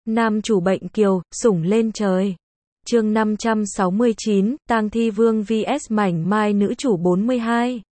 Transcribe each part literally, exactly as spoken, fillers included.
Nam chủ bệnh kiều, sủng lên trời. Chương năm trăm sáu mươi chín, Tang Thi Vương vs Mảnh Mai nữ chủ bốn mươi hai.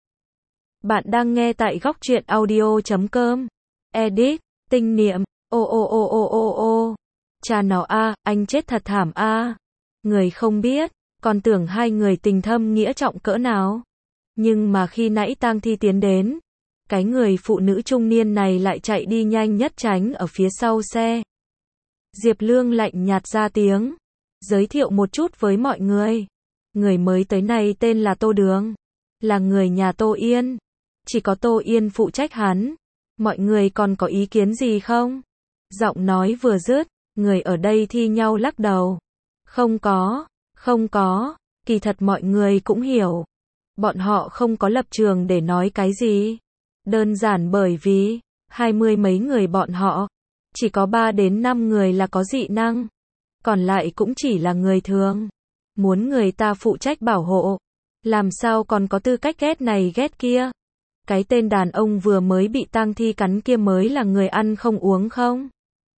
Bạn đang nghe tại góc truyện audio chấm com. Edit, tinh niệm, ô ô ô ô ô ô. Cha nó a, anh chết thật thảm a. Người không biết, còn tưởng hai người tình thâm nghĩa trọng cỡ nào. Nhưng mà khi nãy Tang Thi tiến đến, cái người phụ nữ trung niên này lại chạy đi nhanh nhất tránh ở phía sau xe. Diệp Lương lạnh nhạt ra tiếng, giới thiệu một chút với mọi người. Người mới tới này tên là Tô Đường, là người nhà Tô Yên. Chỉ có Tô Yên phụ trách hắn. Mọi người còn có ý kiến gì không? Giọng nói vừa dứt, người ở đây thi nhau lắc đầu. Không có, không có, kỳ thật mọi người cũng hiểu. Bọn họ không có lập trường để nói cái gì. Đơn giản bởi vì, hai mươi mấy người bọn họ, chỉ có ba đến năm người là có dị năng. Còn lại cũng chỉ là người thường. Muốn người ta phụ trách bảo hộ. Làm sao còn có tư cách ghét này ghét kia. Cái tên đàn ông vừa mới bị Tang Thi cắn kia mới là người ăn không uống không?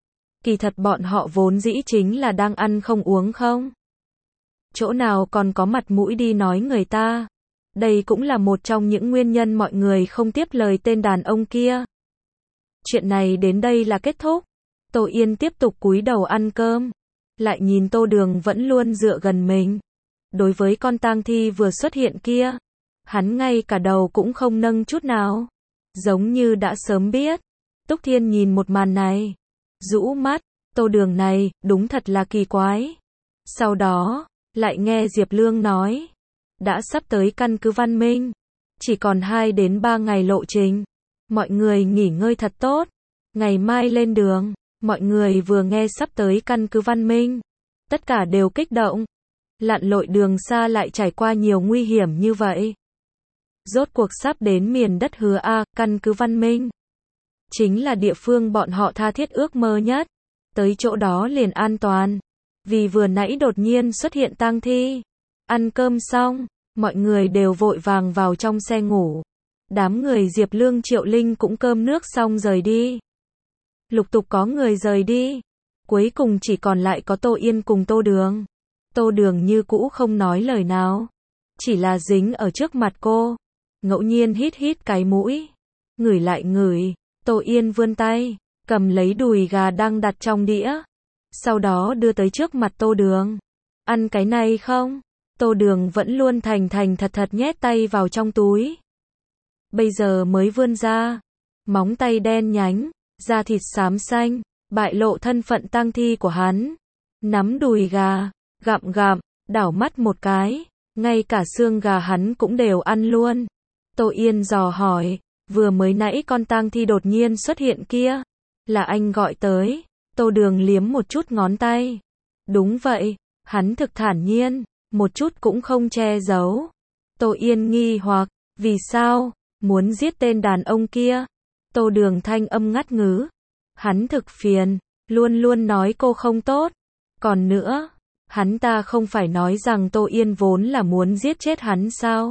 Kỳ thật bọn họ vốn dĩ chính là đang ăn không uống không? Chỗ nào còn có mặt mũi đi nói người ta? Đây cũng là một trong những nguyên nhân mọi người không tiếp lời tên đàn ông kia. Chuyện này đến đây là kết thúc. Tô Yên tiếp tục cúi đầu ăn cơm. Lại nhìn Tô Đường vẫn luôn dựa gần mình. Đối với con Tang Thi vừa xuất hiện kia, hắn ngay cả đầu cũng không nâng chút nào. Giống như đã sớm biết. Túc Thiên nhìn một màn này, rũ mắt, Tô Đường này, đúng thật là kỳ quái. Sau đó, lại nghe Diệp Lương nói, đã sắp tới căn cứ Văn Minh, chỉ còn hai đến ba ngày lộ trình. Mọi người nghỉ ngơi thật tốt, ngày mai lên đường. Mọi người vừa nghe sắp tới căn cứ Văn Minh, tất cả đều kích động. Lặn lội đường xa lại trải qua nhiều nguy hiểm như vậy. Rốt cuộc sắp đến miền đất hứa A, căn cứ Văn Minh. Chính là địa phương bọn họ tha thiết ước mơ nhất. Tới chỗ đó liền an toàn. Vì vừa nãy đột nhiên xuất hiện Tang Thi. Ăn cơm xong, mọi người đều vội vàng vào trong xe ngủ. Đám người Diệp Lương Triệu Linh cũng cơm nước xong rời đi. Lục tục có người rời đi. Cuối cùng chỉ còn lại có Tô Yên cùng Tô Đường. Tô Đường như cũ không nói lời nào. Chỉ là dính ở trước mặt cô. Ngẫu nhiên hít hít cái mũi. Ngửi lại ngửi. Tô Yên vươn tay, cầm lấy đùi gà đang đặt trong đĩa. Sau đó đưa tới trước mặt Tô Đường. Ăn cái này không? Tô Đường vẫn luôn thành thành thật thật nhét tay vào trong túi. Bây giờ mới vươn ra. Móng tay đen nhánh, da thịt xám xanh, bại lộ thân phận Tang Thi của hắn. Nắm đùi gà, gặm gặm, đảo mắt một cái, ngay cả xương gà hắn cũng đều ăn luôn. Tô Yên dò hỏi, vừa mới nãy con Tang Thi đột nhiên xuất hiện kia, là anh gọi tới? Tô Đường liếm một chút ngón tay. Đúng vậy, hắn thực thản nhiên, một chút cũng không che giấu. Tô Yên nghi hoặc, vì sao, muốn giết tên đàn ông kia? Tô Đường thanh âm ngắt ngứ. Hắn thực phiền, luôn luôn nói cô không tốt. Còn nữa, hắn ta không phải nói rằng Tô Yên vốn là muốn giết chết hắn sao?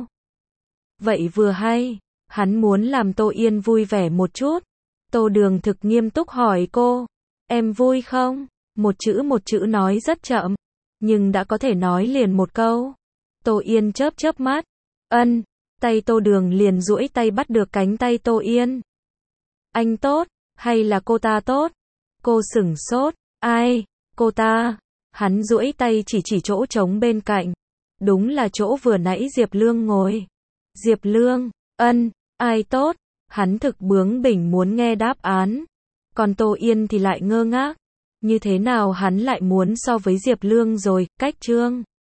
Vậy vừa hay, hắn muốn làm Tô Yên vui vẻ một chút. Tô Đường thực nghiêm túc hỏi cô, em vui không? Một chữ một chữ nói rất chậm, nhưng đã có thể nói liền một câu. Tô Yên chớp chớp mắt, ân, tay Tô Đường liền duỗi tay bắt được cánh tay Tô Yên. Anh tốt, hay là cô ta tốt? Cô sửng sốt, ai, cô ta? Hắn duỗi tay chỉ chỉ chỗ trống bên cạnh. Đúng là chỗ vừa nãy Diệp Lương ngồi. Diệp Lương, ân, ai tốt? Hắn thực bướng bỉnh muốn nghe đáp án. Còn Tô Yên thì lại ngơ ngác. Như thế nào hắn lại muốn so với Diệp Lương rồi, cách chương.